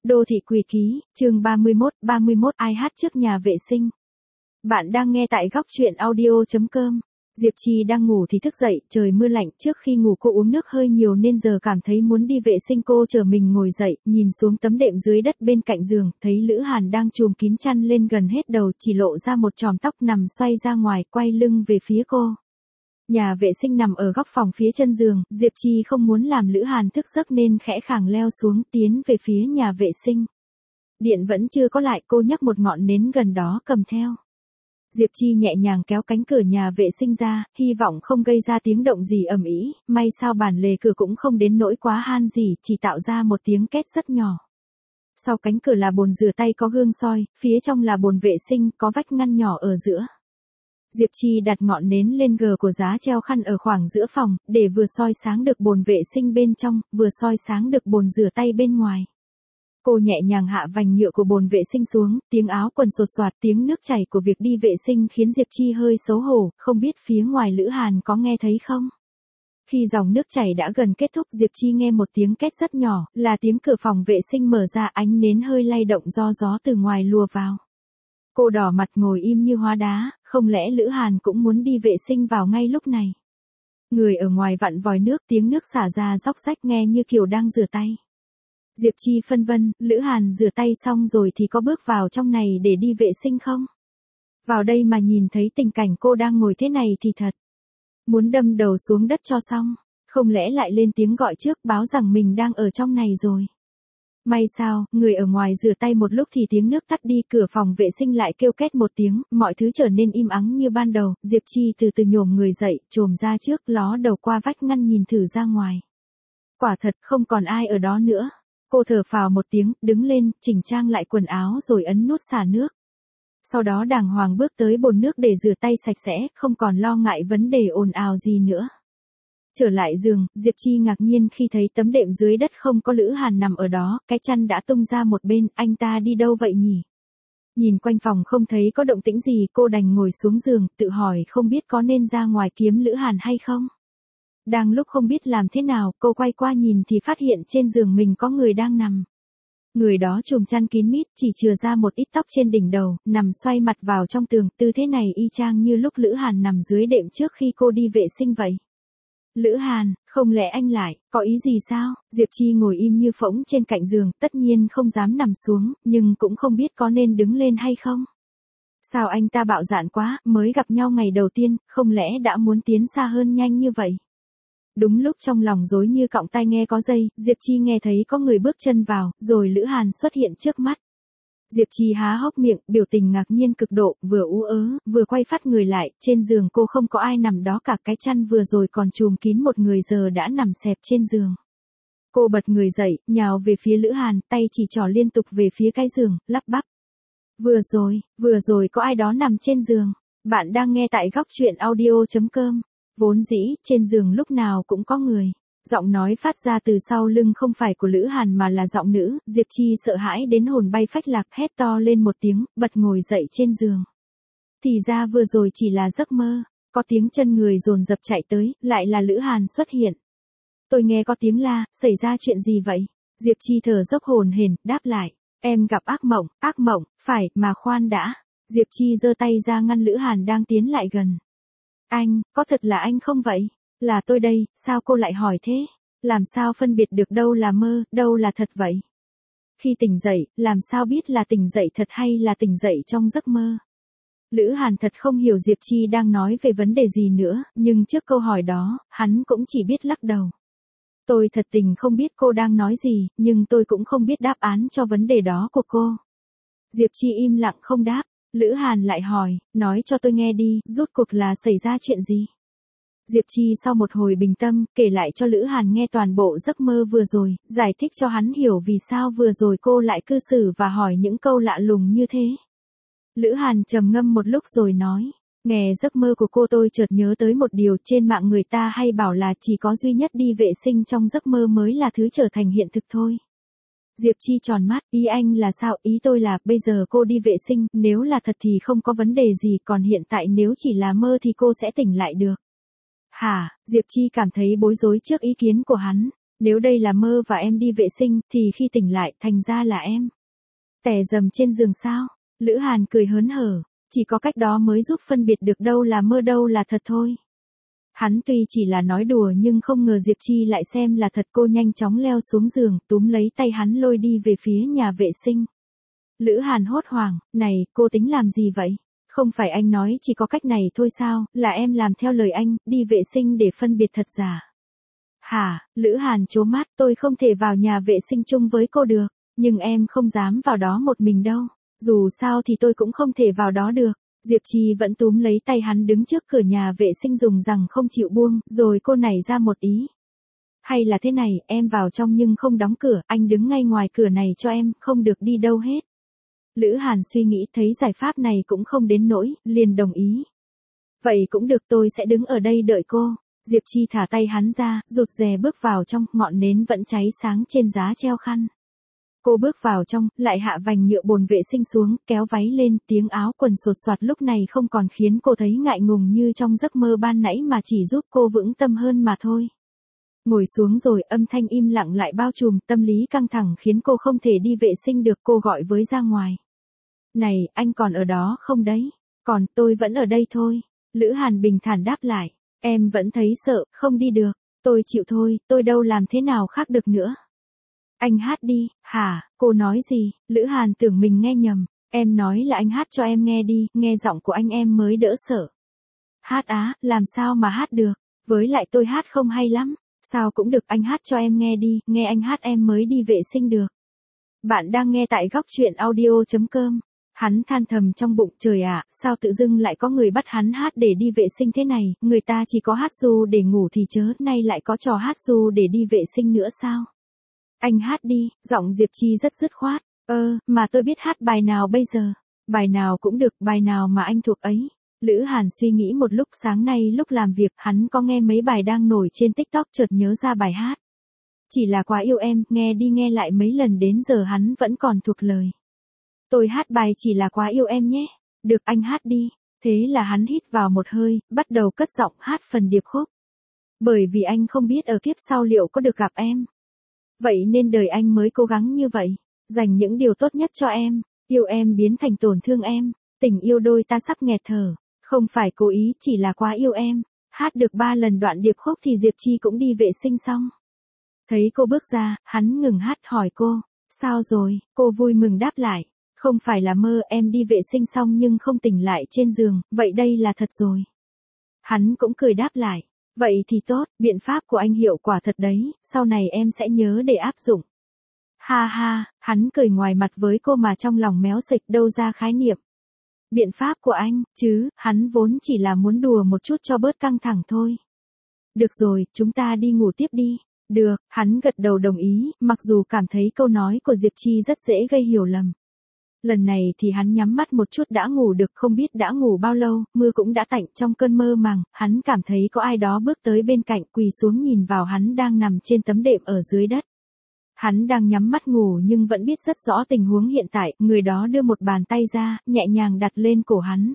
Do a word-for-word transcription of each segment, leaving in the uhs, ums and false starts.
Đô thị quỷ ký, chương ba mươi mốt, ba mươi mốt ai hát trước nhà vệ sinh. Bạn đang nghe tại góc truyện audio chấm com. Diệp Trì đang ngủ thì thức dậy, trời mưa lạnh, trước khi ngủ cô uống nước hơi nhiều nên giờ cảm thấy muốn đi vệ sinh. Cô trở mình ngồi dậy, nhìn xuống tấm đệm dưới đất bên cạnh giường, thấy Lữ Hàn đang trùm kín chăn lên gần hết đầu, chỉ lộ ra một chòm tóc nằm xoay ra ngoài, quay lưng về phía cô. Nhà vệ sinh nằm ở góc phòng phía chân giường, Diệp Trì không muốn làm Lữ Hàn thức giấc nên khẽ khàng leo xuống tiến về phía nhà vệ sinh. Điện vẫn chưa có lại, cô nhấc một ngọn nến gần đó cầm theo. Diệp Trì nhẹ nhàng kéo cánh cửa nhà vệ sinh ra, hy vọng không gây ra tiếng động gì ầm ĩ, may sao bản lề cửa cũng không đến nỗi quá han gì, chỉ tạo ra một tiếng két rất nhỏ. Sau cánh cửa là bồn rửa tay có gương soi, phía trong là bồn vệ sinh có vách ngăn nhỏ ở giữa. Diệp Trì đặt ngọn nến lên gờ của giá treo khăn ở khoảng giữa phòng, để vừa soi sáng được bồn vệ sinh bên trong, vừa soi sáng được bồn rửa tay bên ngoài. Cô nhẹ nhàng hạ vành nhựa của bồn vệ sinh xuống, tiếng áo quần sột soạt, tiếng nước chảy của việc đi vệ sinh khiến Diệp Trì hơi xấu hổ, không biết phía ngoài Lữ Hàn có nghe thấy không? Khi dòng nước chảy đã gần kết thúc, Diệp Trì nghe một tiếng két rất nhỏ, là tiếng cửa phòng vệ sinh mở ra, ánh nến hơi lay động do gió từ ngoài lùa vào. Cô đỏ mặt ngồi im như hóa đá, không lẽ Lữ Hàn cũng muốn đi vệ sinh vào ngay lúc này? Người ở ngoài vặn vòi nước, tiếng nước xả ra róc rách nghe như kiểu đang rửa tay. Diệp Trì phân vân, Lữ Hàn rửa tay xong rồi thì có bước vào trong này để đi vệ sinh không? Vào đây mà nhìn thấy tình cảnh cô đang ngồi thế này thì thật muốn đâm đầu xuống đất cho xong, không lẽ lại lên tiếng gọi trước báo rằng mình đang ở trong này rồi. May sao, người ở ngoài rửa tay một lúc thì tiếng nước tắt đi, cửa phòng vệ sinh lại kêu két một tiếng, mọi thứ trở nên im ắng như ban đầu. Diệp Trì từ từ nhổm người dậy, chồm ra trước, ló đầu qua vách ngăn nhìn thử ra ngoài. Quả thật không còn ai ở đó nữa. Cô thở phào một tiếng, đứng lên, chỉnh trang lại quần áo rồi ấn nút xả nước. Sau đó đàng hoàng bước tới bồn nước để rửa tay sạch sẽ, không còn lo ngại vấn đề ồn ào gì nữa. Trở lại giường, Diệp Trì ngạc nhiên khi thấy tấm đệm dưới đất không có Lữ Hàn nằm ở đó, cái chăn đã tung ra một bên, anh ta đi đâu vậy nhỉ? Nhìn quanh phòng không thấy có động tĩnh gì, cô đành ngồi xuống giường, tự hỏi không biết có nên ra ngoài kiếm Lữ Hàn hay không? Đang lúc không biết làm thế nào, cô quay qua nhìn thì phát hiện trên giường mình có người đang nằm. Người đó trùm chăn kín mít, chỉ chừa ra một ít tóc trên đỉnh đầu, nằm xoay mặt vào trong tường, tư thế này y chang như lúc Lữ Hàn nằm dưới đệm trước khi cô đi vệ sinh vậy. Lữ Hàn, không lẽ anh lại, có ý gì sao? Diệp Trì ngồi im như phỗng trên cạnh giường, tất nhiên không dám nằm xuống, nhưng cũng không biết có nên đứng lên hay không. Sao anh ta bạo dạn quá, mới gặp nhau ngày đầu tiên, không lẽ đã muốn tiến xa hơn nhanh như vậy? Đúng lúc trong lòng rối như cọng tai nghe có dây, Diệp Trì nghe thấy có người bước chân vào, rồi Lữ Hàn xuất hiện trước mắt. Diệp Trì há hốc miệng, biểu tình ngạc nhiên cực độ, vừa ú ớ, vừa quay phát người lại, trên giường cô không có ai nằm đó cả, cái chăn vừa rồi còn trùm kín một người giờ đã nằm xẹp trên giường. Cô bật người dậy, nhào về phía Lữ Hàn, tay chỉ trỏ liên tục về phía cái giường, lắp bắp. Vừa rồi, vừa rồi có ai đó nằm trên giường. Bạn đang nghe tại góc truyện audio chấm com. Vốn dĩ, trên giường lúc nào cũng có người. Giọng nói phát ra từ sau lưng không phải của Lữ Hàn mà là giọng nữ, Diệp Trì sợ hãi đến hồn bay phách lạc, hét to lên một tiếng, bật ngồi dậy trên giường. Thì ra vừa rồi chỉ là giấc mơ, có tiếng chân người dồn dập chạy tới, lại là Lữ Hàn xuất hiện. Tôi nghe có tiếng la, xảy ra chuyện gì vậy? Diệp Trì thở dốc hồn hển, đáp lại, em gặp ác mộng, ác mộng, phải, mà khoan đã. Diệp Trì giơ tay ra ngăn Lữ Hàn đang tiến lại gần. Anh, có thật là anh không vậy? Là tôi đây, sao cô lại hỏi thế? Làm sao phân biệt được đâu là mơ, đâu là thật vậy? Khi tỉnh dậy, làm sao biết là tỉnh dậy thật hay là tỉnh dậy trong giấc mơ? Lữ Hàn thật không hiểu Diệp Trì đang nói về vấn đề gì nữa, nhưng trước câu hỏi đó, hắn cũng chỉ biết lắc đầu. Tôi thật tình không biết cô đang nói gì, nhưng tôi cũng không biết đáp án cho vấn đề đó của cô. Diệp Trì im lặng không đáp. Lữ Hàn lại hỏi, nói cho tôi nghe đi, rốt cuộc là xảy ra chuyện gì? Diệp Trì sau một hồi bình tâm, kể lại cho Lữ Hàn nghe toàn bộ giấc mơ vừa rồi, giải thích cho hắn hiểu vì sao vừa rồi cô lại cư xử và hỏi những câu lạ lùng như thế. Lữ Hàn trầm ngâm một lúc rồi nói, nghe giấc mơ của cô tôi chợt nhớ tới một điều, trên mạng người ta hay bảo là chỉ có duy nhất đi vệ sinh trong giấc mơ mới là thứ trở thành hiện thực thôi. Diệp Trì tròn mắt, ý anh là sao? Ý tôi là, bây giờ cô đi vệ sinh, nếu là thật thì không có vấn đề gì, còn hiện tại nếu chỉ là mơ thì cô sẽ tỉnh lại được. Hả? Diệp Trì cảm thấy bối rối trước ý kiến của hắn. Nếu đây là mơ và em đi vệ sinh, thì khi tỉnh lại, thành ra là em tè dầm trên giường sao? Lữ Hàn cười hớn hở, chỉ có cách đó mới giúp phân biệt được đâu là mơ đâu là thật thôi. Hắn tuy chỉ là nói đùa nhưng không ngờ Diệp Chi lại xem là thật. Cô nhanh chóng leo xuống giường, túm lấy tay hắn lôi đi về phía nhà vệ sinh. Lữ Hàn hốt hoảng, này, cô tính làm gì vậy? Không phải anh nói chỉ có cách này thôi sao, là em làm theo lời anh, đi vệ sinh để phân biệt thật giả. Hả, Lữ Hàn trố mắt, tôi không thể vào nhà vệ sinh chung với cô được, nhưng em không dám vào đó một mình đâu, dù sao thì tôi cũng không thể vào đó được. Diệp Chi vẫn túm lấy tay hắn đứng trước cửa nhà vệ sinh dùng rằng không chịu buông, rồi cô nảy ra một ý. Hay là thế này, em vào trong nhưng không đóng cửa, anh đứng ngay ngoài cửa này cho em, không được đi đâu hết. Lữ Hàn suy nghĩ thấy giải pháp này cũng không đến nỗi, liền đồng ý. Vậy cũng được, tôi sẽ đứng ở đây đợi cô. Diệp Chi thả tay hắn ra, rụt rè bước vào trong, ngọn nến vẫn cháy sáng trên giá treo khăn. Cô bước vào trong, lại hạ vành nhựa bồn vệ sinh xuống, kéo váy lên, tiếng áo quần sột soạt lúc này không còn khiến cô thấy ngại ngùng như trong giấc mơ ban nãy mà chỉ giúp cô vững tâm hơn mà thôi. Ngồi xuống rồi, âm thanh im lặng lại bao trùm, tâm lý căng thẳng khiến cô không thể đi vệ sinh được. Cô gọi với ra ngoài. Này, anh còn ở đó không đấy? Còn, tôi vẫn ở đây thôi. Lữ Hàn bình thản đáp lại. Em vẫn thấy sợ, không đi được. Tôi chịu thôi, tôi đâu làm thế nào khác được nữa. Anh hát đi. Hả, cô nói gì? Lữ Hàn tưởng mình nghe nhầm. Em nói là anh hát cho em nghe đi, nghe giọng của anh em mới đỡ sợ. Hát á, làm sao mà hát được? Với lại tôi hát không hay lắm. Sao cũng được, anh hát cho em nghe đi, nghe anh hát em mới đi vệ sinh được. Bạn đang nghe tại góc truyện audio chấm com. Hắn than thầm trong bụng, trời ạ, sao tự dưng lại có người bắt hắn hát để đi vệ sinh thế này, người ta chỉ có hát ru để ngủ thì chớ, nay lại có trò hát ru để đi vệ sinh nữa sao? Anh hát đi, giọng Diệp Chi rất dứt khoát. Ơ, mà tôi biết hát bài nào bây giờ? Bài nào cũng được, bài nào mà anh thuộc ấy. Lữ Hàn suy nghĩ một lúc, sáng nay lúc làm việc, hắn có nghe mấy bài đang nổi trên TikTok, chợt nhớ ra bài hát. Chỉ là quá yêu em, nghe đi nghe lại mấy lần đến giờ hắn vẫn còn thuộc lời. Tôi hát bài chỉ là quá yêu em nhé. Được, anh hát đi. Thế là hắn hít vào một hơi, bắt đầu cất giọng hát phần điệp khúc. Bởi vì anh không biết ở kiếp sau liệu có được gặp em. Vậy nên đời anh mới cố gắng như vậy. Dành những điều tốt nhất cho em. Yêu em biến thành tổn thương em. Tình yêu đôi ta sắp nghẹt thở. Không phải cố ý, chỉ là quá yêu em. Hát được ba lần đoạn điệp khúc thì Diệp Chi cũng đi vệ sinh xong. Thấy cô bước ra, hắn ngừng hát hỏi cô. Sao rồi? Cô vui mừng đáp lại. Không phải là mơ, em đi vệ sinh xong nhưng không tỉnh lại trên giường, vậy đây là thật rồi. Hắn cũng cười đáp lại. Vậy thì tốt, biện pháp của anh hiệu quả thật đấy, sau này em sẽ nhớ để áp dụng. Ha ha, hắn cười ngoài mặt với cô mà trong lòng méo xệch đâu ra khái niệm. Biện pháp của anh, chứ, hắn vốn chỉ là muốn đùa một chút cho bớt căng thẳng thôi. Được rồi, chúng ta đi ngủ tiếp đi. Được, hắn gật đầu đồng ý, mặc dù cảm thấy câu nói của Diệp Chi rất dễ gây hiểu lầm. Lần này thì hắn nhắm mắt một chút đã ngủ được, không biết đã ngủ bao lâu, mưa cũng đã tạnh. Trong cơn mơ màng, hắn cảm thấy có ai đó bước tới bên cạnh, quỳ xuống nhìn vào hắn đang nằm trên tấm đệm ở dưới đất. Hắn đang nhắm mắt ngủ nhưng vẫn biết rất rõ tình huống hiện tại, người đó đưa một bàn tay ra, nhẹ nhàng đặt lên cổ hắn.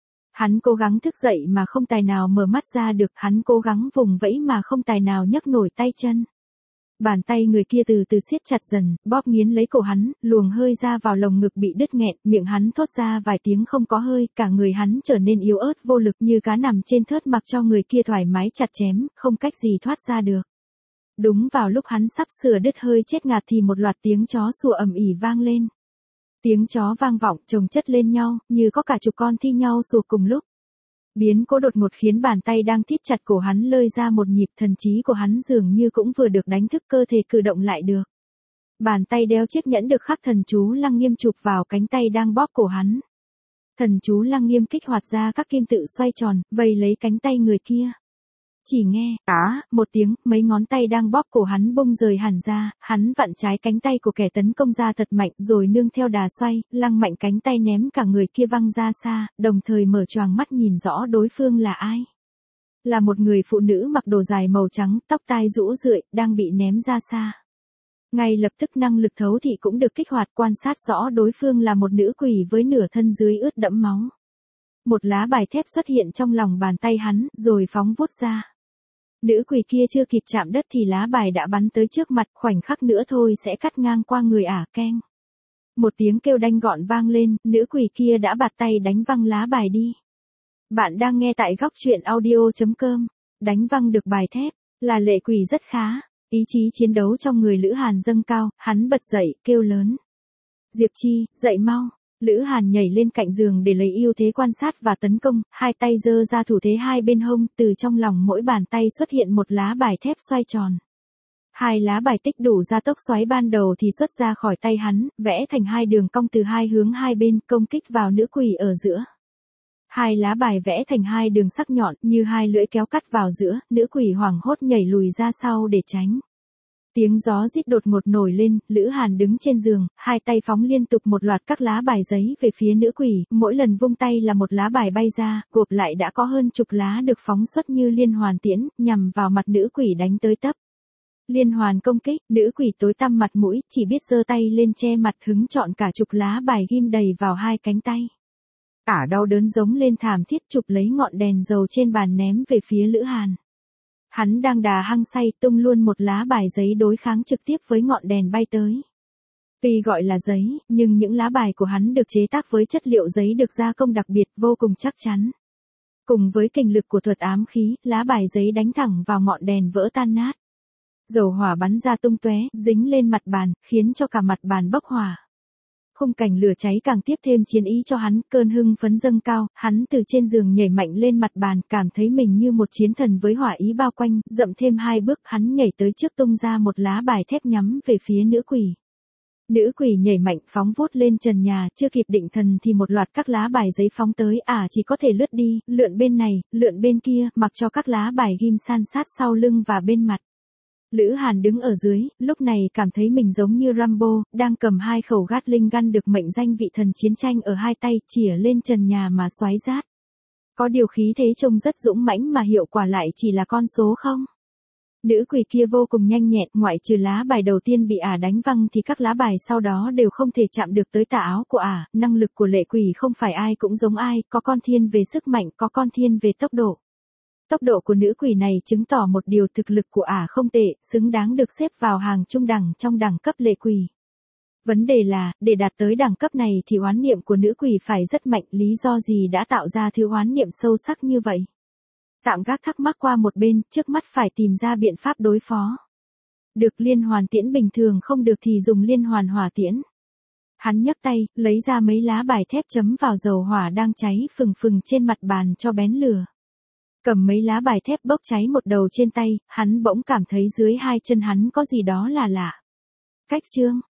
Hắn cố gắng thức dậy mà không tài nào mở mắt ra được, hắn cố gắng vùng vẫy mà không tài nào nhấc nổi tay chân. Bàn tay người kia từ từ siết chặt dần, bóp nghiến lấy cổ hắn, luồng hơi ra vào lồng ngực bị đứt nghẹn, miệng hắn thốt ra vài tiếng không có hơi, cả người hắn trở nên yếu ớt vô lực như cá nằm trên thớt, mặc cho người kia thoải mái chặt chém, không cách gì thoát ra được. Đúng vào lúc hắn sắp sửa đứt hơi chết ngạt thì một loạt tiếng chó sủa ầm ĩ vang lên. Tiếng chó vang vọng chồng chất lên nhau, như có cả chục con thi nhau sủa cùng lúc. Biến cố đột ngột khiến bàn tay đang thít chặt cổ hắn lơi ra một nhịp, thần trí của hắn dường như cũng vừa được đánh thức, cơ thể cử động lại được. Bàn tay đeo chiếc nhẫn được khắc thần chú Lăng Nghiêm chụp vào cánh tay đang bóp cổ hắn. Thần chú Lăng Nghiêm kích hoạt ra các kim tự xoay tròn, vây lấy cánh tay người kia. Chỉ nghe, á, một tiếng, mấy ngón tay đang bóp cổ hắn bung rời hẳn ra, hắn vặn trái cánh tay của kẻ tấn công ra thật mạnh, rồi nương theo đà xoay, lăng mạnh cánh tay ném cả người kia văng ra xa, đồng thời mở choàng mắt nhìn rõ đối phương là ai. Là một người phụ nữ mặc đồ dài màu trắng, tóc tai rũ rượi, đang bị ném ra xa. Ngay lập tức năng lực thấu thị cũng được kích hoạt, quan sát rõ đối phương là một nữ quỷ với nửa thân dưới ướt đẫm máu. Một lá bài thép xuất hiện trong lòng bàn tay hắn, rồi phóng vút ra. Nữ quỷ kia chưa kịp chạm đất thì lá bài đã bắn tới trước mặt, khoảnh khắc nữa thôi sẽ cắt ngang qua người ả, keng. Một tiếng kêu đanh gọn vang lên, nữ quỷ kia đã bạt tay đánh văng lá bài đi. Bạn đang nghe tại góc truyện audio chấm com. Đánh văng được bài thép, là lệ quỷ rất khá. Ý chí chiến đấu trong người Lữ Hàn dâng cao, hắn bật dậy, kêu lớn. Diệp Chi, dậy mau. Lữ Hàn nhảy lên cạnh giường để lấy ưu thế quan sát và tấn công, hai tay giơ ra thủ thế hai bên hông, từ trong lòng mỗi bàn tay xuất hiện một lá bài thép xoay tròn. Hai lá bài tích đủ ra tốc xoáy ban đầu thì xuất ra khỏi tay hắn, vẽ thành hai đường cong từ hai hướng hai bên, công kích vào nữ quỷ ở giữa. Hai lá bài vẽ thành hai đường sắc nhọn như hai lưỡi kéo cắt vào giữa, nữ quỷ hoảng hốt nhảy lùi ra sau để tránh. Tiếng gió rít đột ngột nổi lên, Lữ Hàn đứng trên giường, hai tay phóng liên tục một loạt các lá bài giấy về phía nữ quỷ, mỗi lần vung tay là một lá bài bay ra, gộp lại đã có hơn chục lá được phóng xuất như liên hoàn tiễn, nhằm vào mặt nữ quỷ đánh tới tấp. Liên hoàn công kích, nữ quỷ tối tăm mặt mũi, chỉ biết giơ tay lên che mặt hứng chọn cả chục lá bài ghim đầy vào hai cánh tay. Ả đau đớn giống lên thảm thiết, chụp lấy ngọn đèn dầu trên bàn ném về phía Lữ Hàn. Hắn đang đà hăng say tung luôn một lá bài giấy đối kháng trực tiếp với ngọn đèn bay tới. Tuy gọi là giấy, nhưng những lá bài của hắn được chế tác với chất liệu giấy được gia công đặc biệt, vô cùng chắc chắn. Cùng với kình lực của thuật ám khí, lá bài giấy đánh thẳng vào ngọn đèn vỡ tan nát. Dầu hỏa bắn ra tung tóe, dính lên mặt bàn, khiến cho cả mặt bàn bốc hỏa. Khung cảnh lửa cháy càng tiếp thêm chiến ý cho hắn, cơn hưng phấn dâng cao, hắn từ trên giường nhảy mạnh lên mặt bàn, cảm thấy mình như một chiến thần với hỏa ý bao quanh, dậm thêm hai bước, hắn nhảy tới trước tung ra một lá bài thép nhắm về phía nữ quỷ. Nữ quỷ nhảy mạnh phóng vút lên trần nhà, chưa kịp định thần thì một loạt các lá bài giấy phóng tới, ả chỉ có thể lướt đi, lượn bên này, lượn bên kia, mặc cho các lá bài ghim san sát sau lưng và bên mặt. Lữ Hàn đứng ở dưới, lúc này cảm thấy mình giống như Rambo, đang cầm hai khẩu Gatling gun được mệnh danh vị thần chiến tranh ở hai tay, chĩa lên trần nhà mà xoáy rát. Có điều khí thế trông rất dũng mãnh mà hiệu quả lại chỉ là con số không. Nữ quỷ kia vô cùng nhanh nhẹn, ngoại trừ lá bài đầu tiên bị ả đánh văng thì các lá bài sau đó đều không thể chạm được tới tà áo của ả. Năng lực của lệ quỷ không phải ai cũng giống ai, có con thiên về sức mạnh, có con thiên về tốc độ. Tốc độ của nữ quỷ này chứng tỏ một điều, thực lực của ả không tệ, xứng đáng được xếp vào hàng trung đẳng trong đẳng cấp lệ quỷ. Vấn đề là, để đạt tới đẳng cấp này thì oán niệm của nữ quỷ phải rất mạnh, lý do gì đã tạo ra thứ oán niệm sâu sắc như vậy? Tạm gác thắc mắc qua một bên, trước mắt phải tìm ra biện pháp đối phó. Được liên hoàn tiễn bình thường không được thì dùng liên hoàn hỏa tiễn. Hắn nhấc tay, lấy ra mấy lá bài thép chấm vào dầu hỏa đang cháy phừng phừng trên mặt bàn cho bén lửa. Cầm mấy lá bài thép bốc cháy một đầu trên tay, hắn bỗng cảm thấy dưới hai chân hắn có gì đó là lạ. Cách chương,